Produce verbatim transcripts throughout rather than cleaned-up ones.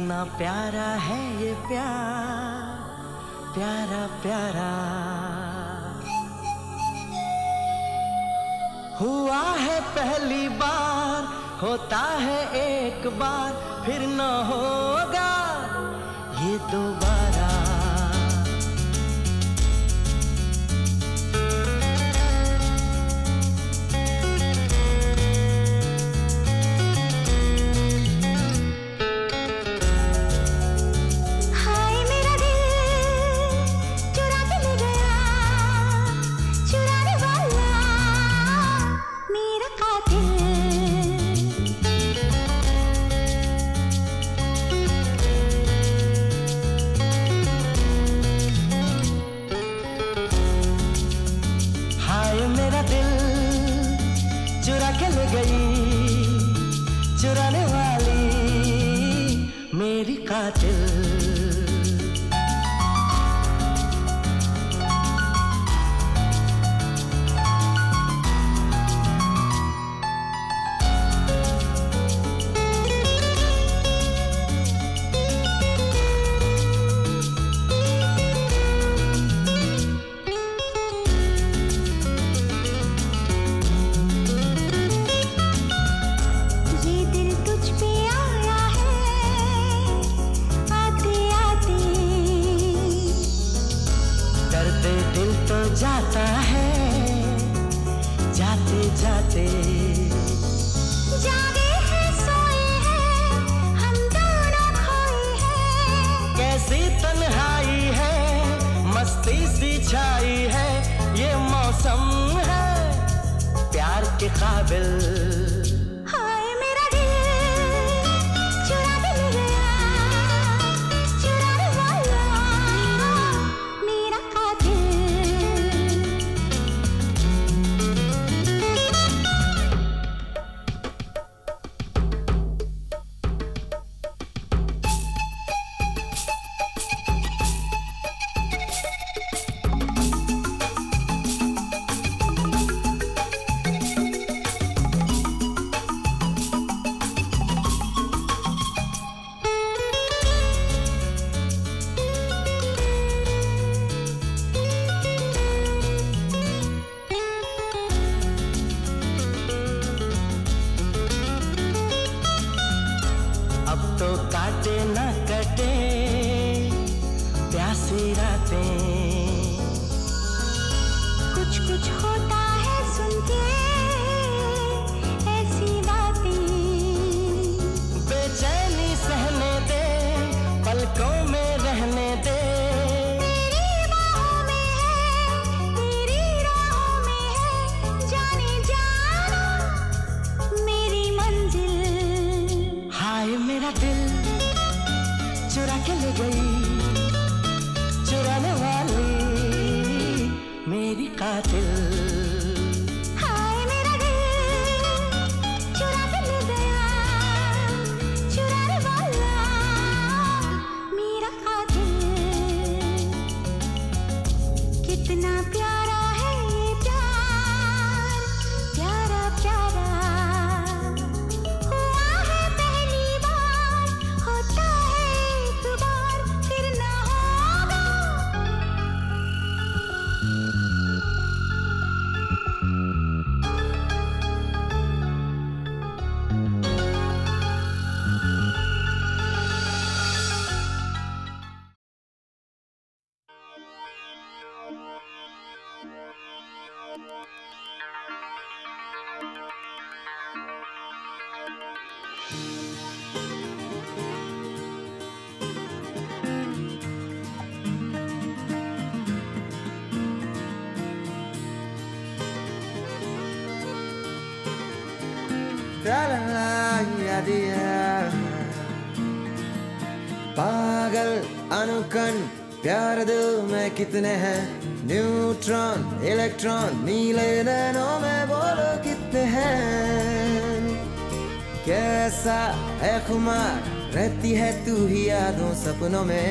कितना प्यारा है ये प्यार, प्यारा प्यारा। हुआ है पहली बार, होता है एक बार, फिर न होगा ये दोबारा। चुराने वाली मेरी कातिल। जाता है जाते जाते, जागे हैं सोए हैं हम दोनों खोए हैं। कैसी तन्हाई है, मस्ती सी छाई है, ये मौसम है प्यार के काबिल। तो काटे न कटे प्यासी रातें, कुछ कुछ होता है सुन के ऐसी बातें। बेचैनी सहने दे, पलकों में रहने दे, तेरी बाहों में है, तेरी राहों में है, जाने जाना मेरी मंजिल। हाय मेरा दिल चुरा के ले गई, चुराने वाली मेरी कातिल। हाय मेरा दिल चुरा के ले गया, चुराने वाला मेरा कातिल। कितना प्यारा है ये प्यार, प्यारा प्यारा। पागल अनुकन प्यार दिल में कितने हैं, न्यूट्रॉन इलेक्ट्रॉन नीले नैनों में बोलो कितने हैं। कैसा है खुमार रहती है तू ही यादों सपनों में।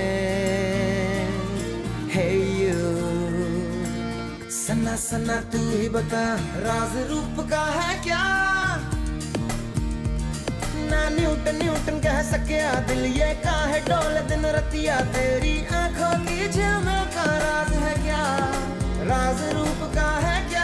हे यू सन्ना सन्ना तू ही बता, राज रूप का है क्या? ना न्यूटन न्यूटन कह सकिया दिल ये काहे डोले दिन रतिया तेरी आंखों की झिलमिल का राज है क्या, राज रूप का है क्या।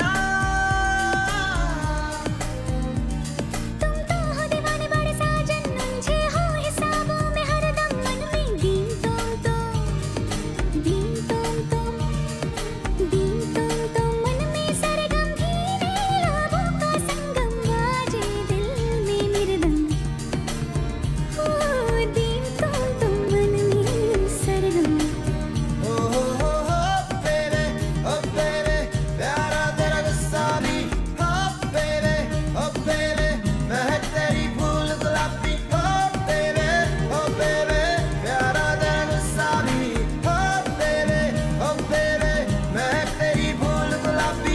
तुम तो हो दीवाने बड़े साजन, उलझे हो हिसाबों में हरदम मन में दीन तुम तुम दीन तुम तुम दीन तुम तुम मन में सरगम धीरे लाभों का संगम बाजे दिल में मृदंग। ओ दीन तुम तुम मन में सरगम। ओ हो हो हो बेबे ओ बेबे प्यारा तेरा गुस्सा भी हो बेबे ओ बेबे महक तेरी फूल गुलाबी हो बेबे ओ बेबे प्यारा तेरा गुस्सा भी हो बेबे ओ बेबे महक तेरी फूल गुलाबी।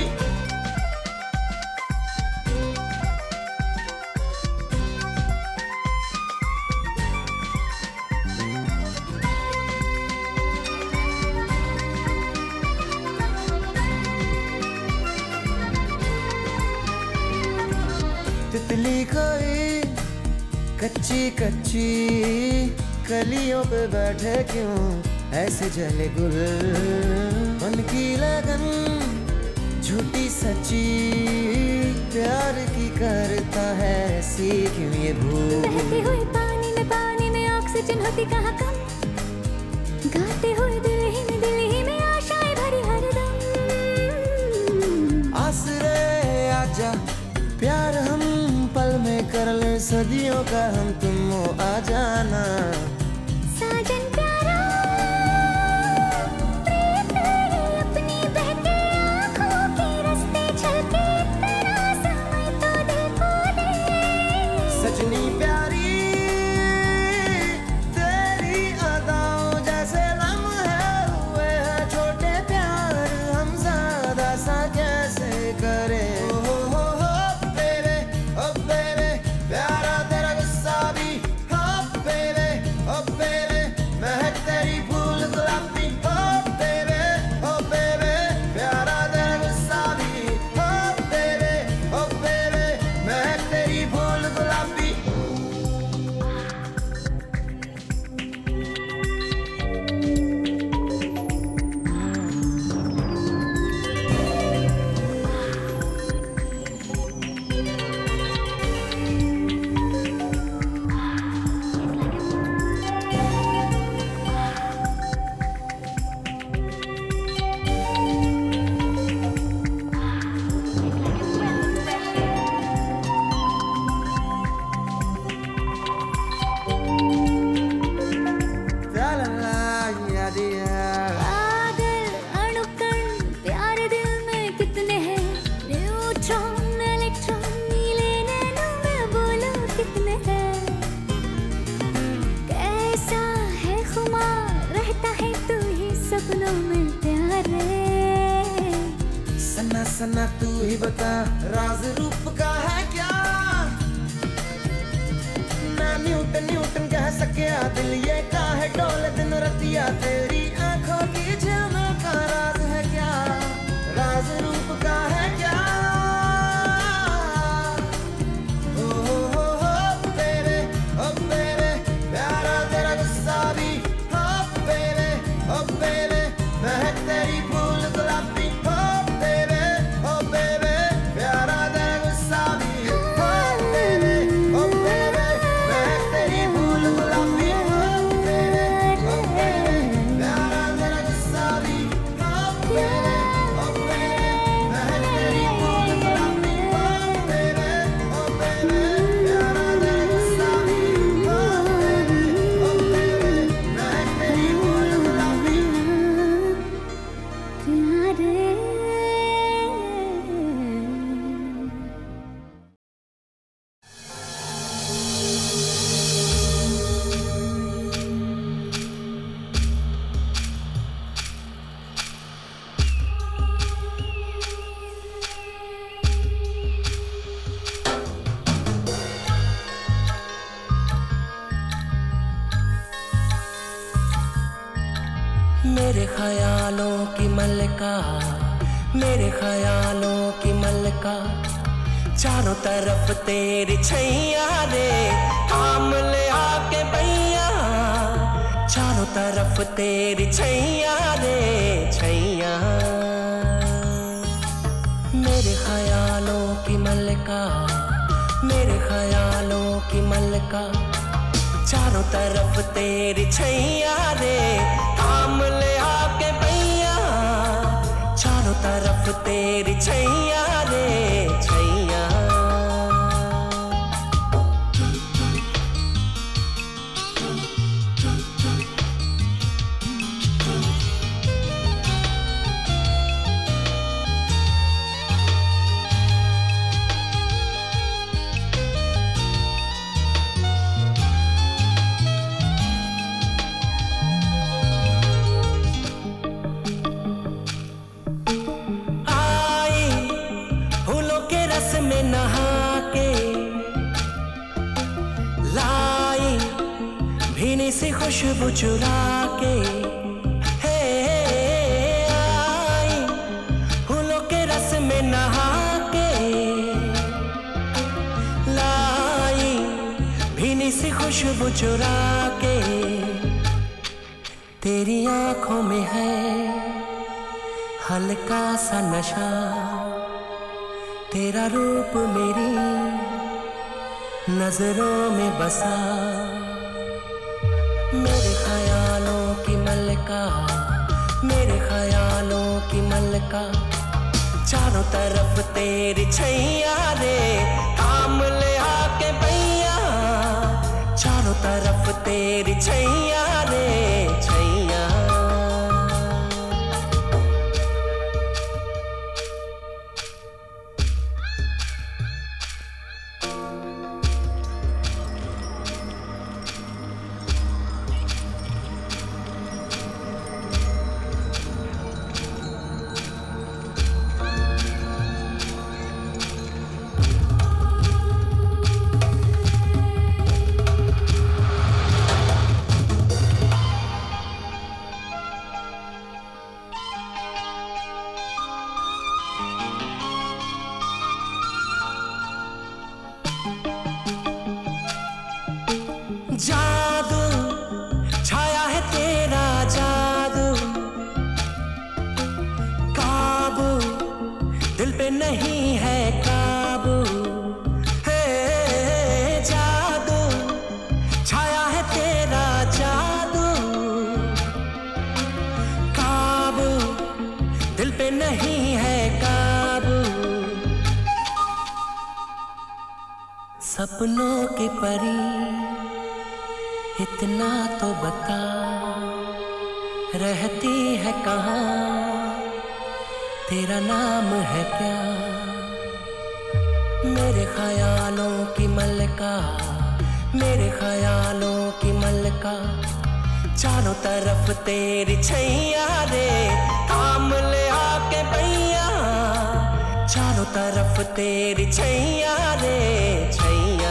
तितली कोई कच्ची कच्ची कलियों पे बैठे क्यों ऐसे जले गुल, मन की लगन झूठी सच्ची प्यार की करता है ऐसी क्यों ये भूल। बहते हुए पानी में पानी में ऑक्सीजन होती कहाँ कम, गाते हुए दिल ही में दिल ही में आशाएं भरी हरदम। आसरे आजा प्यार हम पल में कर ले सदियों का हम तुम हो आ जाना। साजन प्यारा प्रीत तेरी अपनी बहती आँखों के रास्ते चलते तेरा समय तो दिल को दे। सजनी प्यारी तेरी अदाओं जैसे लम्हे हुए हैं छोटे प्यार हम ज्यादा सा कैसे करें। ओ हो हो हो बेबे ओ बेबे प्यारा तेरा गुस्सा भी हो बेबे ओ बेबे महक तेरी फूल गुलाबी हो बेबे ओ बेबे प्यारा तेरा गुस्सा भी हो बेबे ओ बेबे महक तेरी फूल गुलाबी। ला ला ला या दिया पागल अणुकण प्यारे दिल में कितने हैं, न्यूट्रॉन इलेक्ट्रॉन नीले नैनों में बोलो कितने हैं। कैसा है खुमार रहता है तू ही सपनों में प्यारे। सन्ना सन्ना तू ही बता राज रूप का है क्या, ना न्यूटन न्यूटन कह सकिया दिल ये काहे डोले दिन रतिया तेरी आंखों की झिलमिल का राज है क्या, राज रूप का है क्या। ओ हो हो हो बेबे ओ बेबे प्यारा तेरा गुस्सा भी हो बेबे ओ बेबे महक तेरी फूल गुलाबी हो बेबे ओ बेबे प्यारा तेरा गुस्सा भी हो बेबे ओ बेबे महक तेरी फूल गुलाबी हो बेबे ओ बेबे प्यारा तेरा गुस्सा भी हो बेबे ओ बेबे महक तेरी फूल गुलाबी हो बेबे ओ बेबे प्यारा तेरा गुस्सा भी हो बेबे ओ बेबे महक तेरी फूल गुलाबी। प्यारे मेरे ख्यालों की मलका, मेरे ख्यालों की मलका, चारों तरफ तेरी छैया रे, थाम ले आके भैया, चारों तरफ तेरी छैया रे छैया। मेरे ख्यालों की मलका, मेरे ख्यालों की मलका, चारों तरफ तेरी छैया रे, थाम ले आके भैया, चारों तरफ तेरी छैया रे छैया। सी खुशबू चुरा के हे आई, फूलों के रस में नहा के लाई, भीनी सी खुशबू चुरा के। तेरी आंखों में है हल्का सा नशा, तेरा रूप मेरी नजरों में बसा। मेरे ख्यालों की मलका, मेरे ख्यालों की मलका, चारों तरफ तेरी छैया रे, थाम ले आके भैया, चारों तरफ तेरी छैया रे छैया। जादू छाया है तेरा जादू, काबू दिल पे नहीं है काबू, हे जादू छाया है तेरा जादू, काबू दिल पे नहीं है काबू। सपनों की परी इतना तो बता, रहती है कहाँ, तेरा नाम है क्या? मेरे ख्यालों की मलका, मेरे ख्यालों की मलका, चारों तरफ तेरी छैया रे, थाम ले आके भैया, चारों तरफ तेरी छैया रे छैया।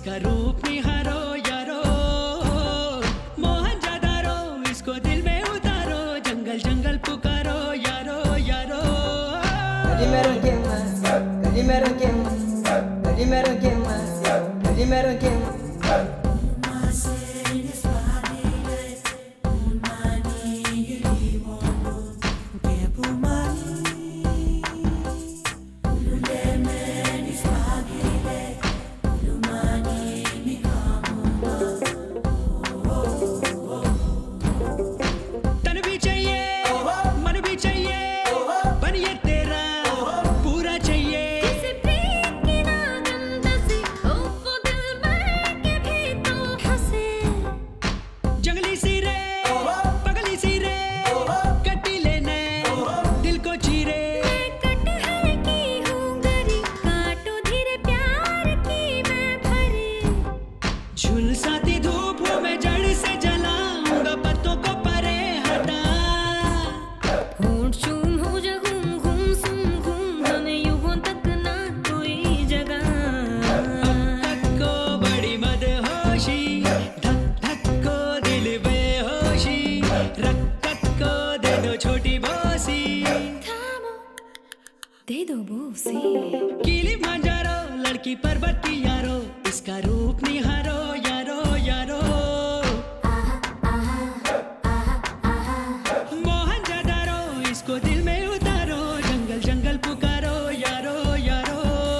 इसका रूप निहारो यारो, मोहनजोदारो इसको दिल में उतारो, जंगल जंगल पुकारो यारो यारो। Primero que más, primero que más, primero que más, primero que más. Kilimanjaro लड़की पर्वत की यारो, इसका रूप निहारो यारो यारो। मोहनजोदारो इसको दिल में उतारो, जंगल जंगल पुकारो यारो यारो।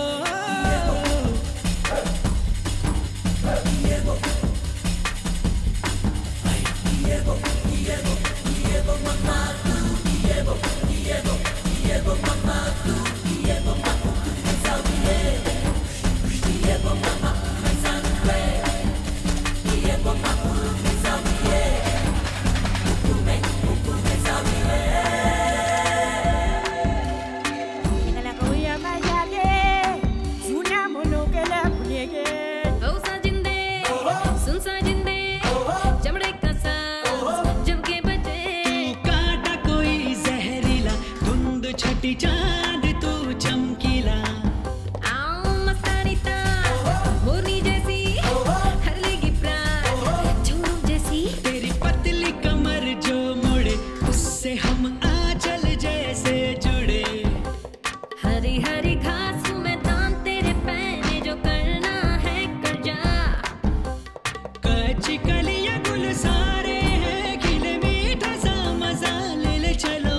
चांद तू चमकीला, आओ मस्तानीता मोरनी जैसी, हर लेगी प्राण झूम जैसी। तेरी पतली कमर जो मुड़े, उससे हम आंचल जैसे जुड़े। हरी हरी घास में दान तेरे पैने, जो करना है कर जा। कच्ची कलियां गुल सारे हैं, खिले मीठा सा मजा ले ले चलो।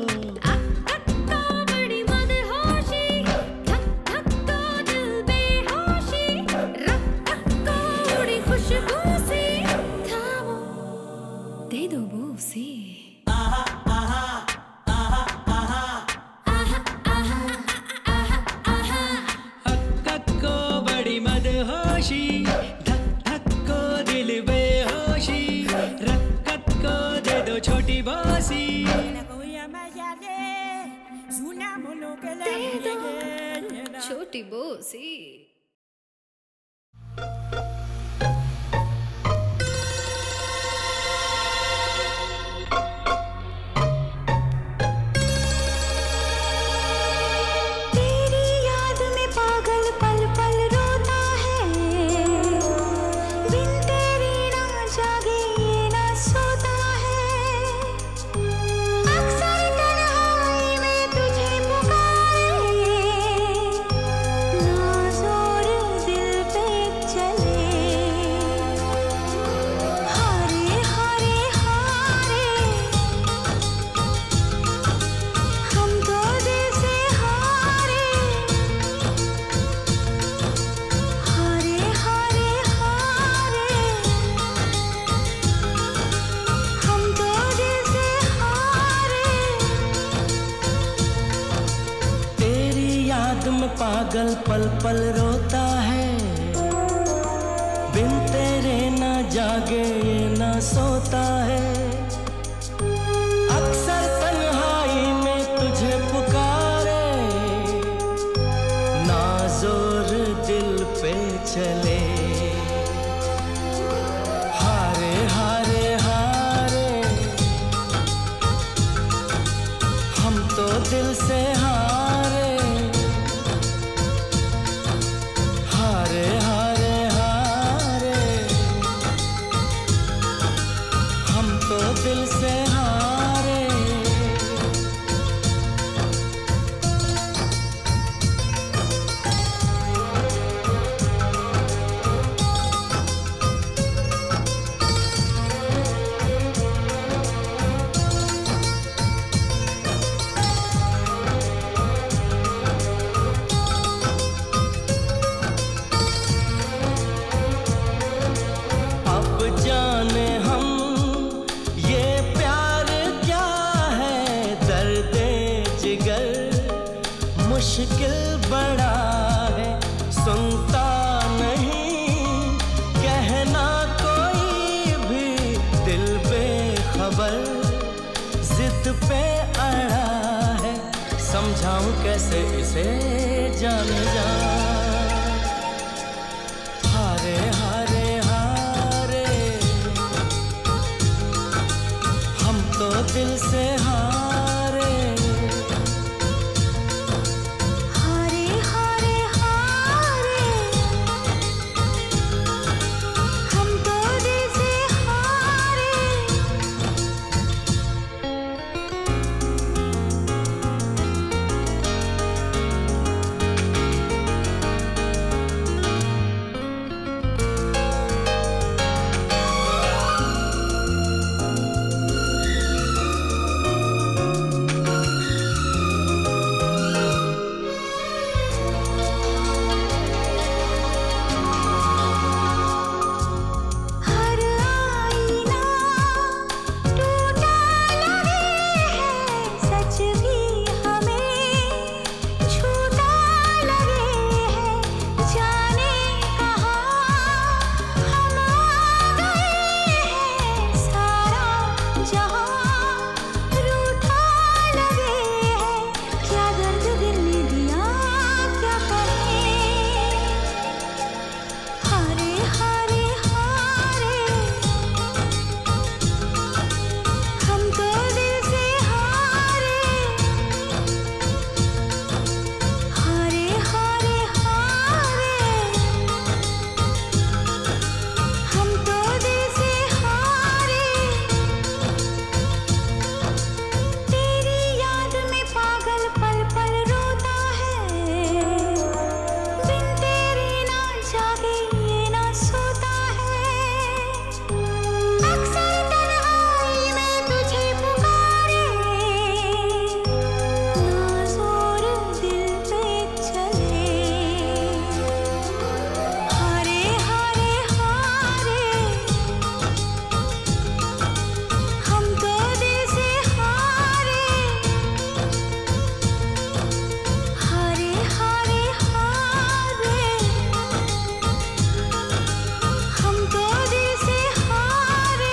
होशी धक धक को दिल बेहोशी, रक्कत को दे दो छोटी बोसी। दे दो छोटी बोसी। पागल पल पल रोता है, बिन तेरे ना जागे ये ना सोता है। अक्सर तन्हाई में तुझे पुकारे, ना जोर दिल पे चले। हारे हारे हारे हम तो दिल से हारे, हारे हारे हारे मुश्किल बड़ा है, सुनता नहीं कहना कोई भी, दिल बेखबर जिद पे अड़ा है, समझाऊं कैसे इसे जान जा। हारे हारे हारे हम तो दिल से हारे, हारे हारे हारे हम तो दिल से हारे। हर आईना टूटा लगे है, सच भी हमें छूटा लगे है, जाने कहाँ हम आ गए हैं, सारा जहां रूठा लगे है, क्या दर्द दिल ने दिया क्या कहें। हारे हारे हारे हम तो दिल से हारे, हारे हारे हारे हम तो दिल से हारे। तेरी याद में पागल पल पल रोता है, बिन तेरे ना जागे ये ना सोता है, अक्सर तन्हाई में तुझे पुकारे, ना जोर दिल पे चले। हारे हारे हारे हम तो दिल से हारे, हारे हारे हारे हम तो दिल से हारे।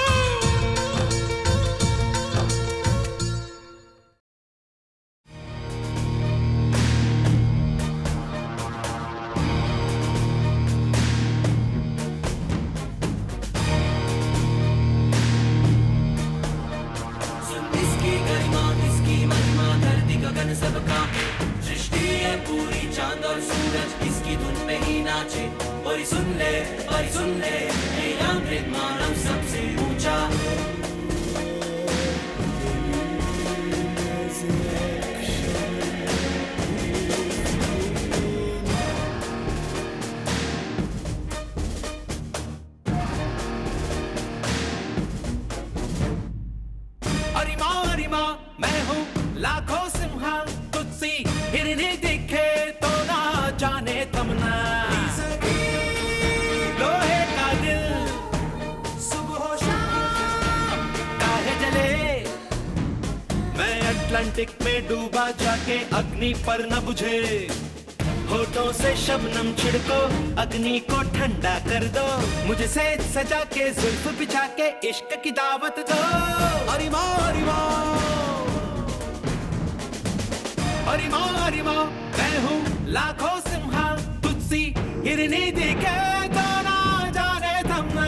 इसकी गरिमा इसकी महिमा धरती गगन सब कांपे, सृष्टि है पूरी चांद और सूरज इसकी धुन में ही नाचे। और सुन ले और सुन ले हे यांत्रिक मानव सबसे ऊंचा। अरिमा अरिमा मैं हूँ लाखों सिम्हा, तुझसी हिरनी दिखे तो ना जाने तमन्ना। लोहे का दिल सुबह शाम काहे जले, मैं अटलांटिक में डूबा जाके अग्नि पर न बुझे। होठों से शबनम छिड़को अग्नि को ठंडा कर दो, मुझे सेज सजा के जुल्फ बिछा के इश्क की दावत दो। अरिमा अरिमा अरिमा अरिमा मैं हूँ लाखों सिम्हा, तुझसी हिरनी दिखे तो ना जाने थमना।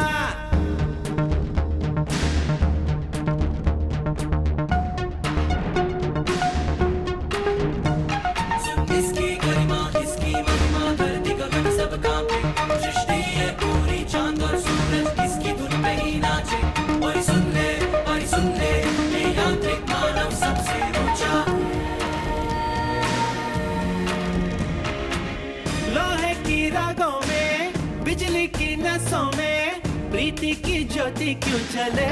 इसकी गरिमा इसकी महिमा धरती गगन सब कांपे, सृष्टि है पूरी चांद और सूरज इसकी धुन पे ही नाचे। और सुन ले और सुन ले ये यांत्रिक मानव सबसे ऊंचा। लोहे की रागों में बिजली की नसों में प्रीति की ज्योति क्यों चले।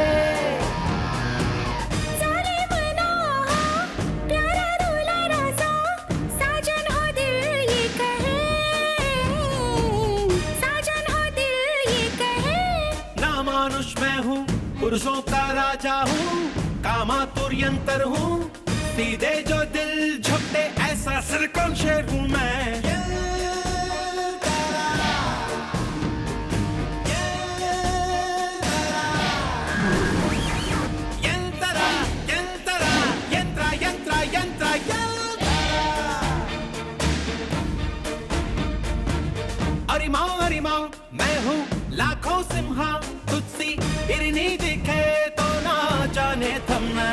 पुरुषों का राजा हूँ, कामातुर यंत्र हूँ, सीधे जो दिल झपटे ऐसा सिरकम शेर हूँ मैं। यंतरा यंतरा यंत्रा यंत्रा यंत्रा अरिमाओ अरिमाओ मैं हूँ लाखों सिम्हा, तुझसी हिरनी दिखे तो ना जाने थमना।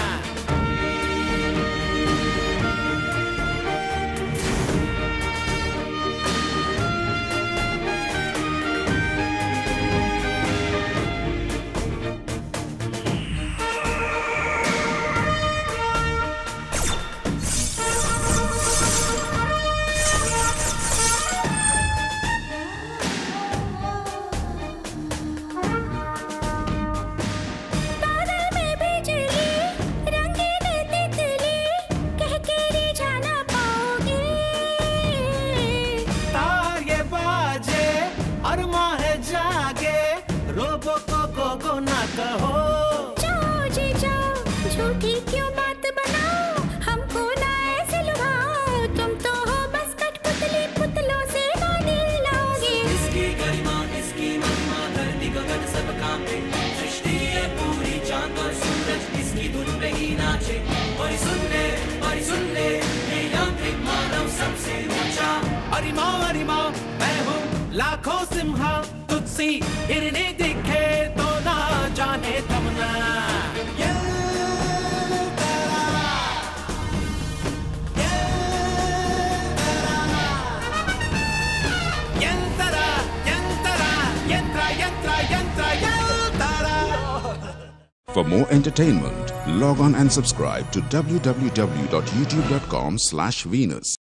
झूठी क्यों बात बनाओ, हमको ना ऐसे लुभाओ, तुम तो हो बस कठपुतली, पुतलों से बॉडी लाओगे। इसकी गरिमा इसकी महिमा धरती गगन सब कांपे, सृष्टि है पूरी चांद और सूरज इसकी धुन पे ही नाचे। और सुन ले और सुन ले ये यांत्रिक मानव सबसे ऊंचा। अरिमाओ अरिमाओ मैं हूँ लाखों सिम्हा, तुझसी हिरनी दिखे तो ना जाने थमना। For more entertainment, log on and subscribe to w w w dot youtube dot com slash Venus.